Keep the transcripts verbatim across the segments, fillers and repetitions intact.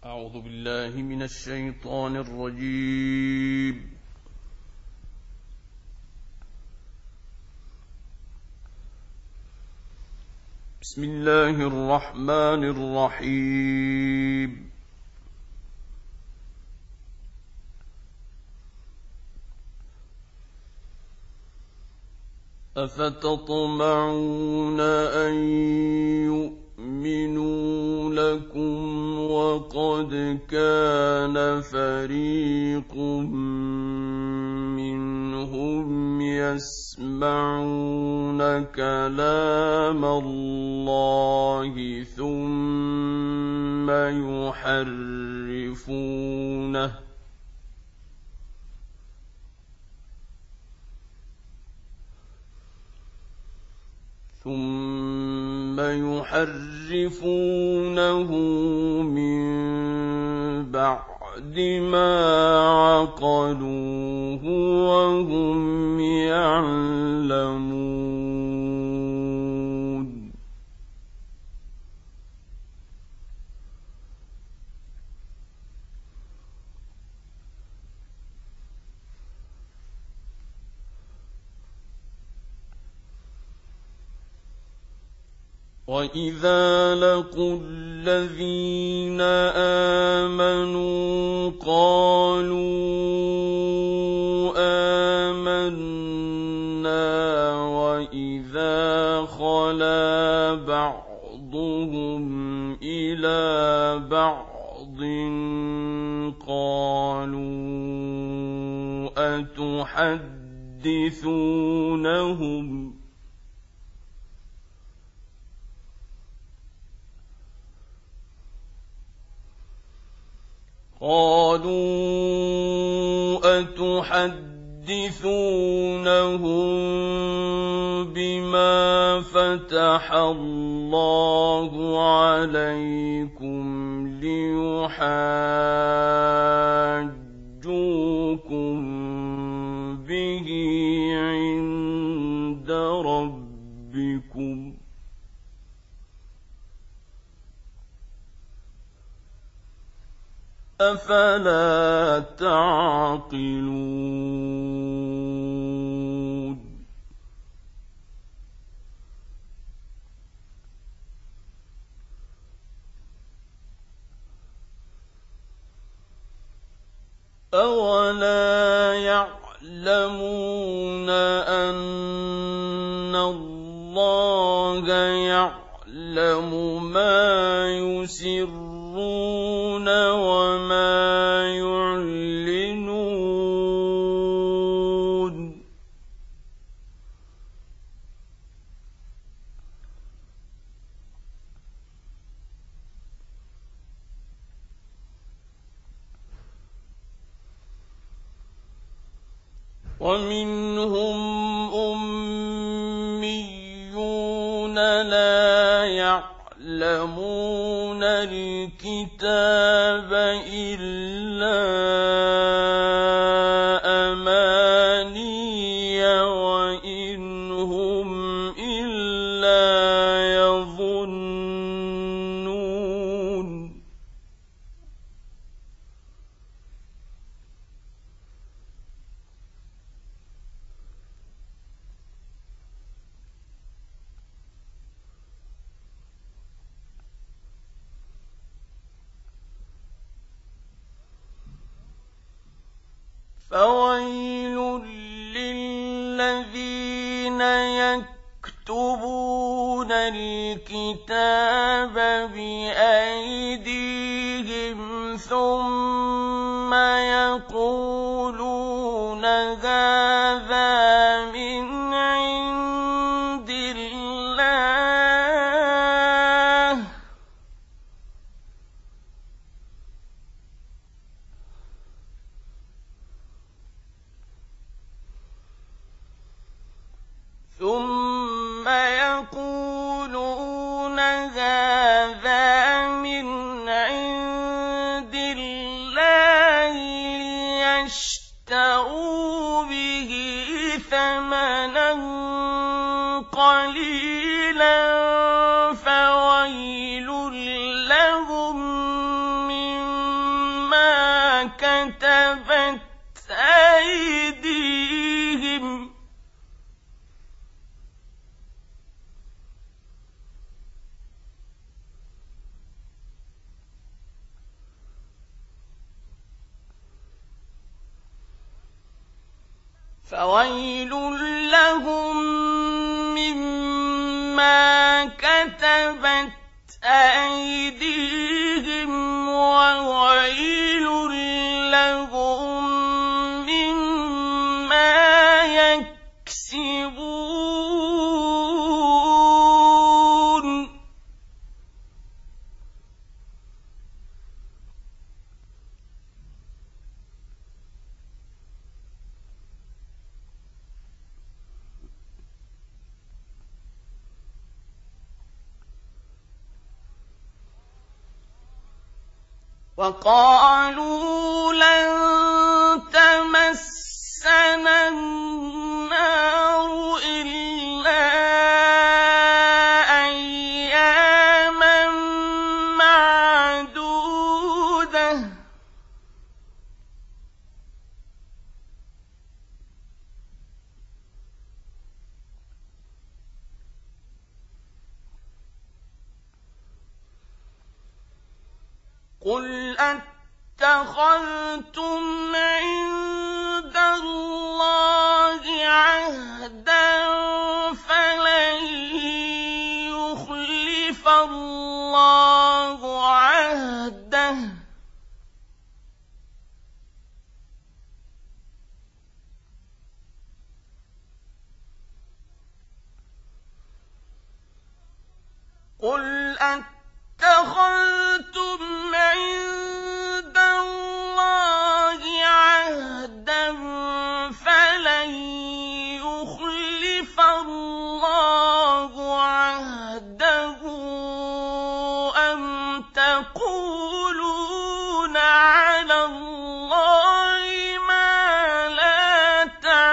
أعوذ بالله من الشيطان الرجيم. بسم الله الرحمن الرحيم. أفتطمعون أن يؤمنوا لكم وقد كان فريق منهم يسمعون كلام الله ثم يحرفونه ثم يحرفونه من بعد ما عقلوه وهم يعلمون. وَإِذَا لَقُوا الَّذِينَ آمَنُوا قَالُوا آمَنَّا وَإِذَا خَلَا بَعْضُهُمْ إِلَى بَعْضٍ قَالُوا أَتُحَدِّثُونَهُمْ قالوا أتحدثونهم بما فتح الله عليكم ليحاجوكم به عند ربكم أفلا تعقلون. أولا يعلمون أن الله يعلم ما يسرون وما يعلنون. ومنهم أميون لا يعلمون الكتاب إلا أماني وإن هم إلا يظنون. فويل للذين يكتبون الكتاب بأيديهم ثم يقولون هذا من عند الله ثم يقولون هذا من كتبت أيديهم فويل لهم مما كتبت أيديهم وويل لهم مما يكسبون وقالوا لن تمسنا النار إلا أياما معدودة قل أتخذتم عند الله عهدا فلن يخلف الله عهده قل أتخذتم عند الله عهدا فلن يخلف الله عهده أم تقولون على الله ما لا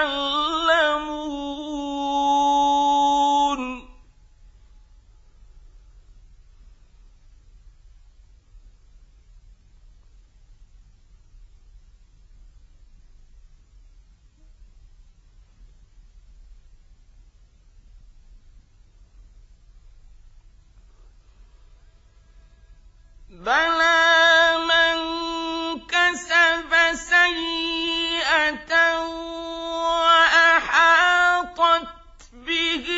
تعلمون بلى من كسب سيئة وأحاطت به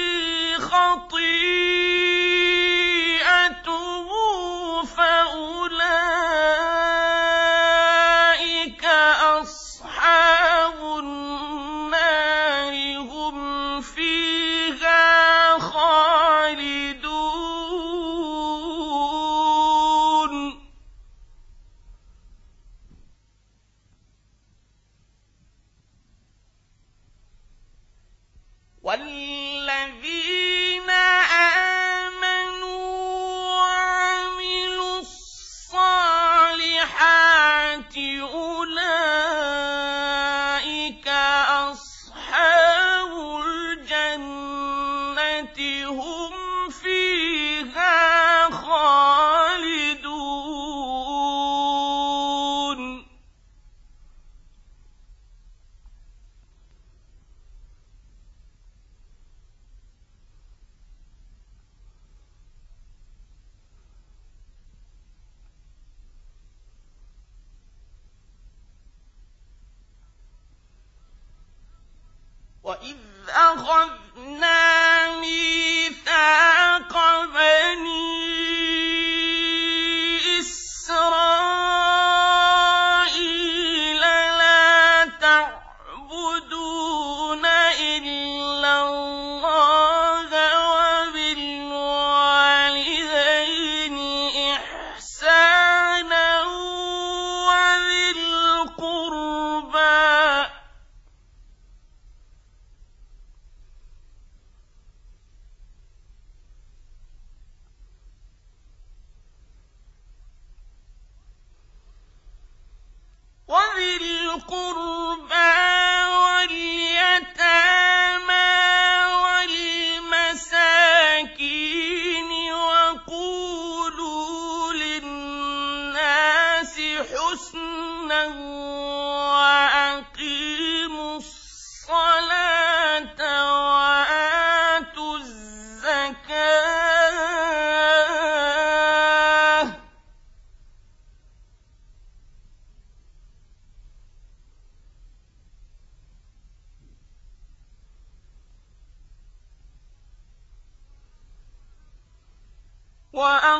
خطيئته فأولئك أصحاب النار هم فيها خالدون والذين آمنوا وعملوا الصالحات أولئك أصحاب الجنة هم فيها خالدون وَإِذْ أَخَذْنَا مِيثَاقَ بَنِي إِسْرَائِيلَ لَا تَعْبُدُونَ إِلَّا اللَّهَ وَبِالْوَالِدَيْنِ إِحْسَانًا وَذِي الْقُرْبَىٰ وذي القربى واليتامى والمساكين وقولوا للناس حسنا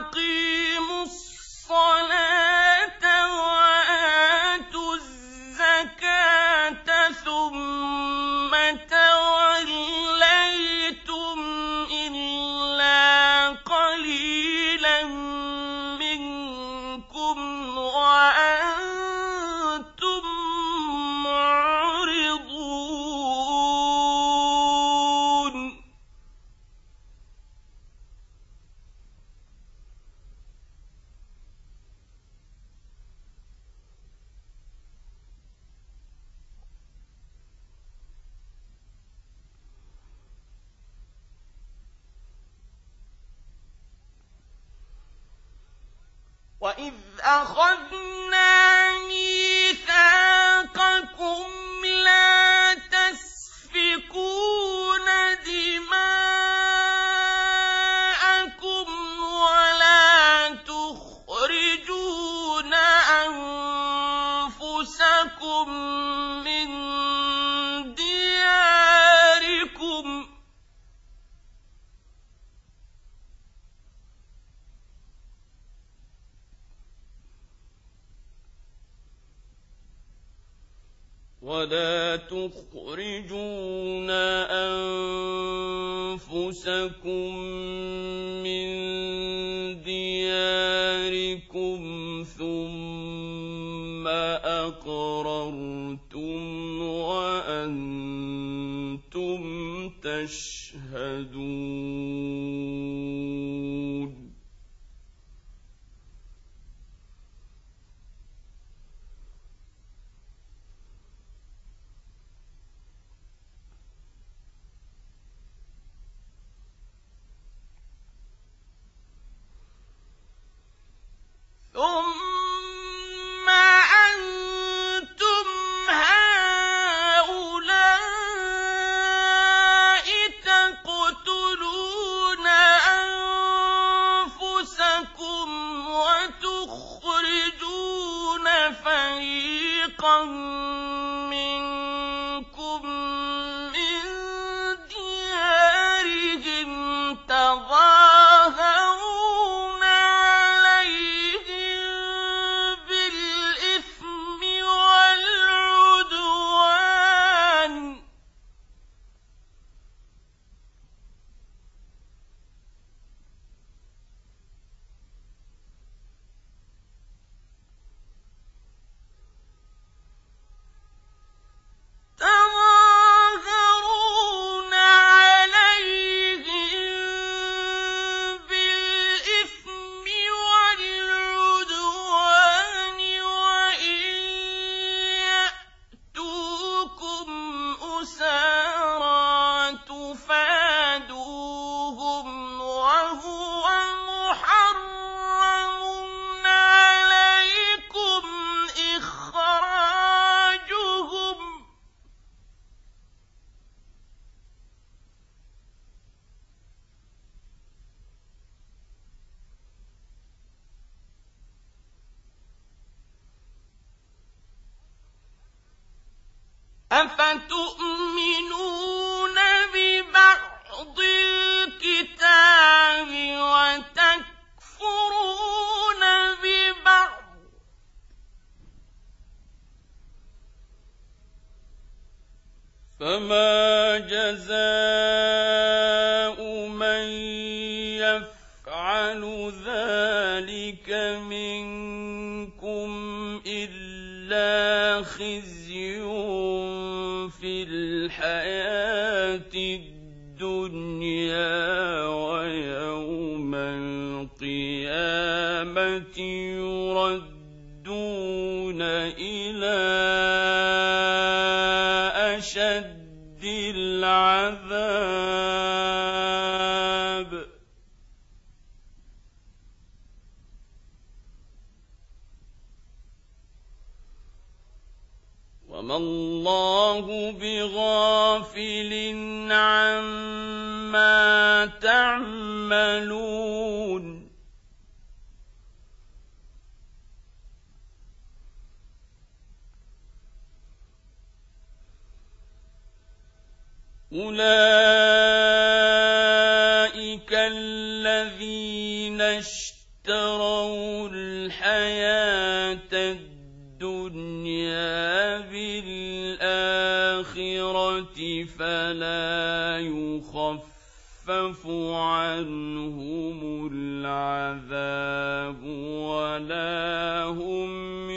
وأقيموا الصلاة وآتوا الزكاة ثم توليتم إلا قليلا منكم وأنتم معرضون وَإِذْ أَخَذْنَا مِيثَاقَكُمْ لَا تَسْفِكُونَ دِمَاءَكُمْ وَلَا تُخْرِجُونَ أَنفُسَكُم مِّن دِيَارِكُمْ ولا تخرجون أنفسكم من دياركم ثم أقررتم وأنتم تشهدون ثم أنتم هؤلاء تقتلون أنفسكم وتخرجون فريقا منكم من ديارهم تظاهرون عليهم بالإثم والعدوان تظاهرون عليهم بالإثم والعدوان وإن يأتوكم أسارى تفادوهم وهو محرم عليكم إخراجهم أفتؤمنون ببعض الكتاب وتكفرون ببعض فما جزاء من يفعل ذلك منكم إلا خزي في الحياة الدنيا ويوم القيامة يردون إلى أشد العذاب وما الله بغافل عما تعملون أولئك الذين اشتروا اشْتَرَوُا الْحَيَاةَ الدُّنْيَا بِالْآخِرَةِ فَلَا يُخَفَّفُ عَنْهُمُ الْعَذَابُ وَلَا هُمْ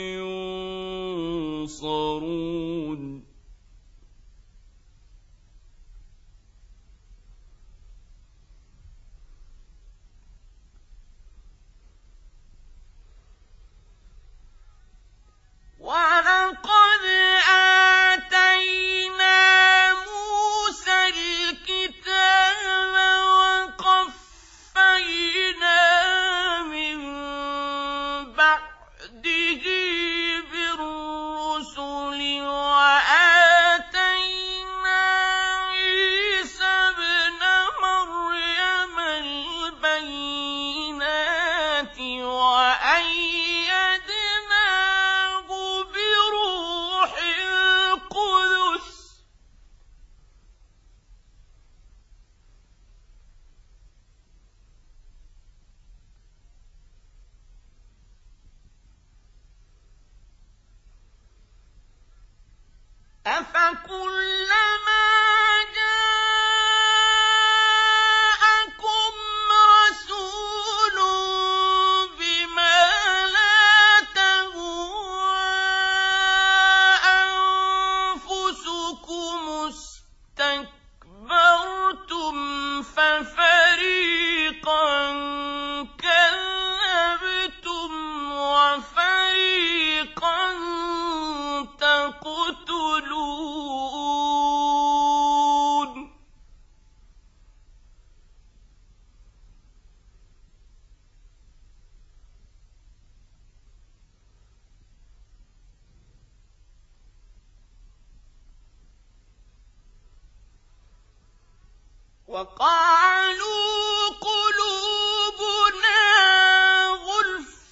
يُنصَرُونَ وَلَقَدْ آتَيْنَا مُوسَى الْكِتَابَ وَقَفَّيْنَا مِن بَعْدِهِ بِالرُّسُلِ وَآتَيْنَا عِيسَى ابْنَ مَرْيَمَ الْبَيِّنَاتِ وَأَيَّدْنَاهُ بِرُوحِ الْقُدُسِ ۗ أَفَكُلَّمَا جَاءَكُمْ رَسُولٌ بِمَا لَا تَهْوَىٰ أَنفُسُكُمُ اسْتَكْبَرْتُمْ فَفَرِيقًا كَذَّبْتُمْ وَفَرِيقًا تَقْتُلُونَ وَقَالُوا قُلُوبُنَا غُلْفٌ ۚ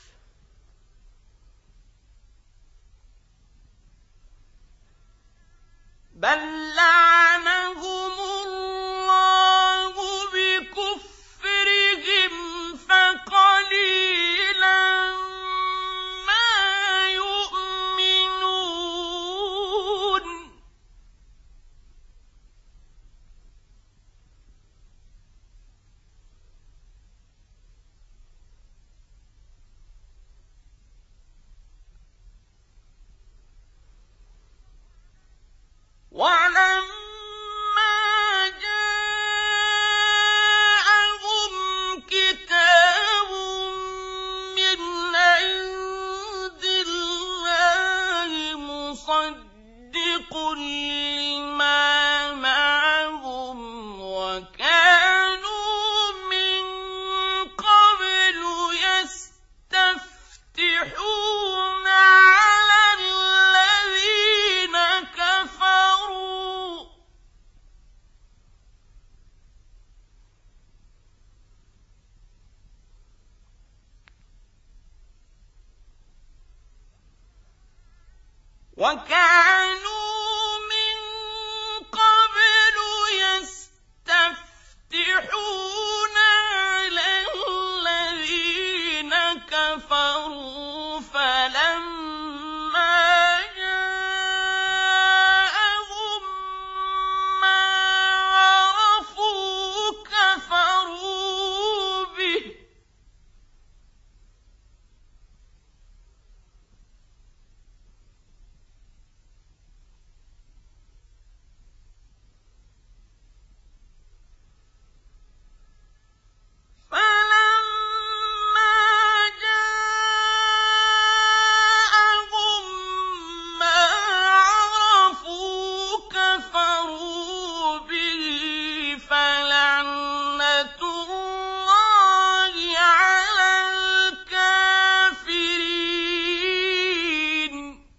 بَل لَّعَنَهُمُ اللَّهُ بِكُفْرِهِمْ فَقَلِيلًا مَّا يُؤْمِنُونَ وَلَمَّا جَاءَهُمْ كِتَابٌ مِّنْ عِندِ اللَّهِ مُصَدِّقٌ لِّمَا مَعَهُمْ وَكَانُوا مِن قَبْلُ يَسْتَفْتِحُونَ عَلَى الَّذِينَ كَفَرُوا وَكَانُوا مِن قَبْلُ يَسْتَفْتِحُونَ عَلَى الَّذِينَ كَفَرُوا فَلَمَّا جَاءَهُم مَّا عَرَفُوا كَفَرُوا بِهِ ۚ فَلَمَّا جَاءَهُم مَّا عَرَفُوا كَفَرُوا بِهِ ۚ فَلَعْنَةُ اللَّهِ عَلَى الْكَافِرِينَ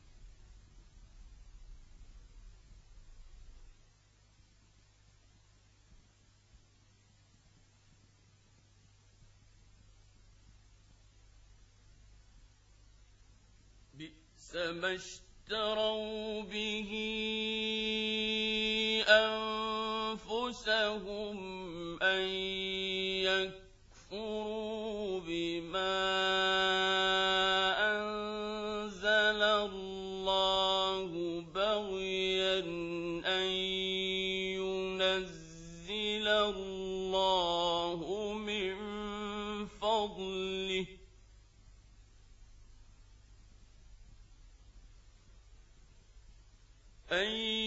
بِئْسَ مَا اشْتَرَوْا بِهِ أَنفُسَهُمْ أَن يَكْفُرُوا بِمَا أن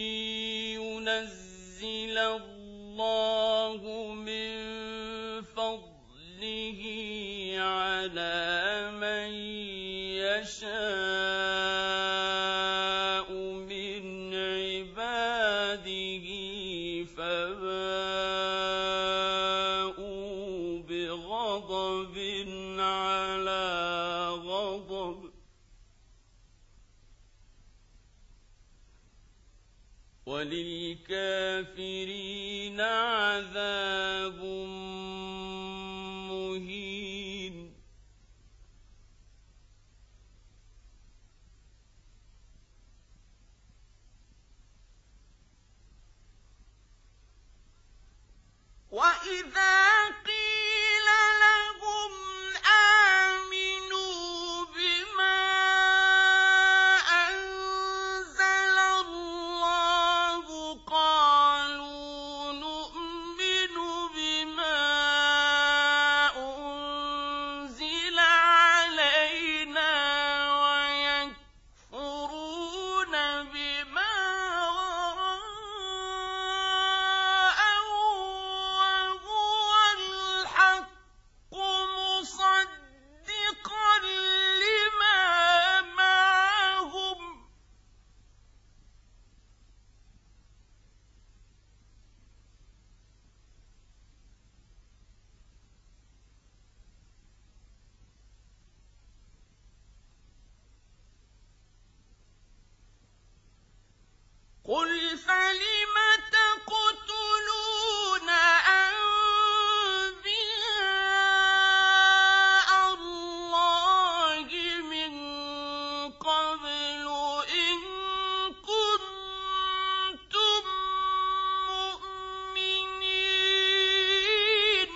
ينزل الله من فضله على من يشاء من عباده فباءوا بغضب على غضب وللكافرين عذاب مهين. وإذا قيل لهم آمنوا بما أنزل الله قالوا نؤمن بما أنزل علينا ويكفرون بما وراءه وهو الحق مصدقا لما معهم قل فلم تقتلون أنبياء الله من قبل إن كنتم مؤمنين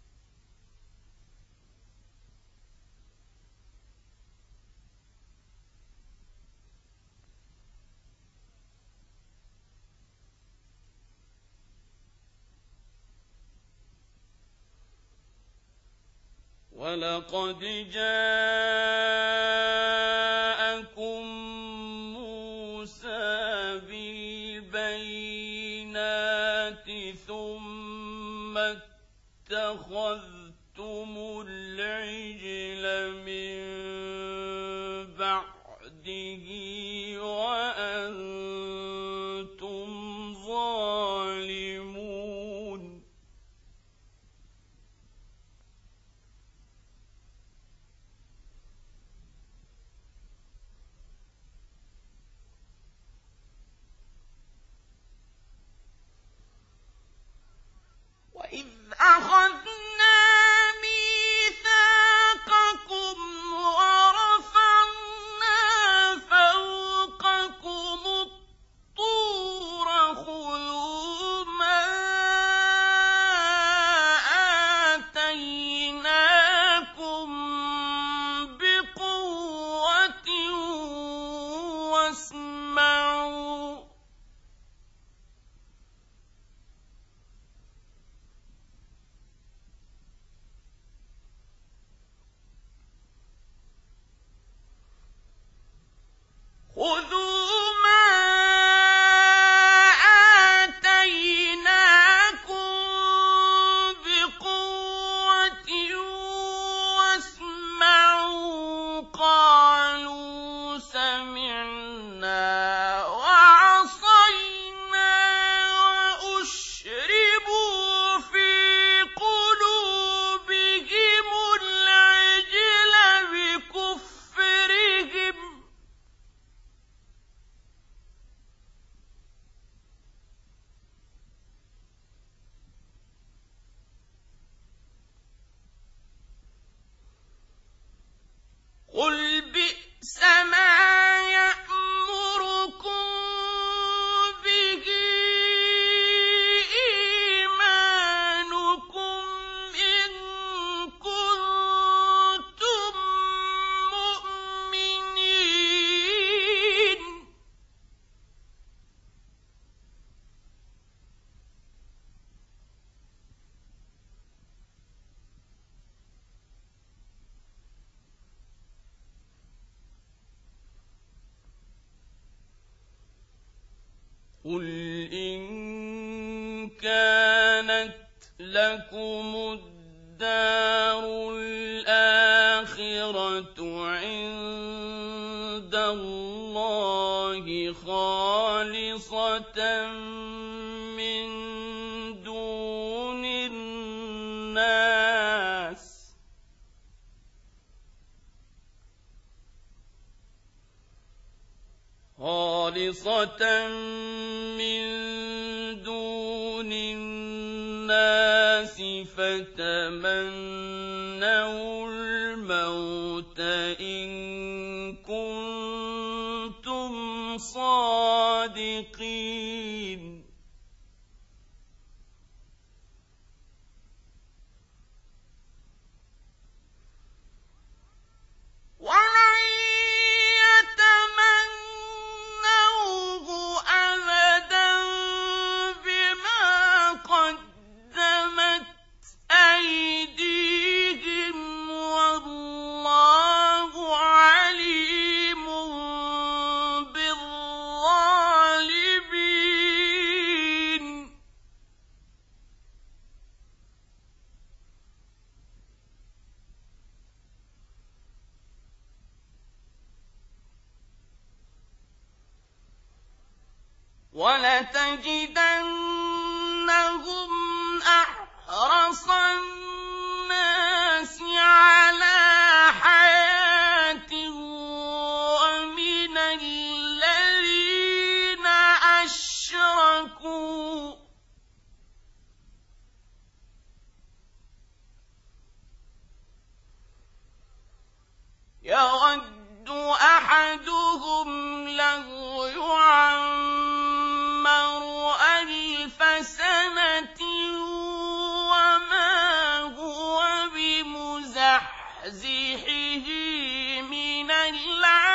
ولقد جاءكم موسى بالبينات ثم اتخذتم العجل من بعده وأنتم ظالمون. وإذ أخذنا ميثاقكم ورفعنا فوقكم قُلْ إِن كَانَتْ لَكُمُ الدَّارُ الْآخِرَةُ عِندَ اللَّهِ خَالِصَةً مِّن دُونِ النَّاسِ خَالِصَةً مِّن دُونِ النَّاسِ فَتَمَنَّوُا الْمَوْتَ إِن كُنتُمْ صَادِقِينَ وَلَن يَتَمَنَّوْهُ أَبَدًا بِمَا قَدَّمَتْ أَيْدِيهِمْ ۗ وَاللَّهُ عَلِيمٌ بِالظَّالِمِينَ وَلَتَجِدَنَّهُمْ أَحْرَصَ النَّاسِ عَلَىٰ حَيَاةٍ وَمِنَ الَّذِينَ أَشْرَكُوا ۚ يَوَدُّ أَحَدُهُمْ لَوْ يُعَمَّرُ أَلْفَ سَنَةٍ وَمَا هُوَ بِمُزَحْزِحِهِ مِنَ الْعَذَابِ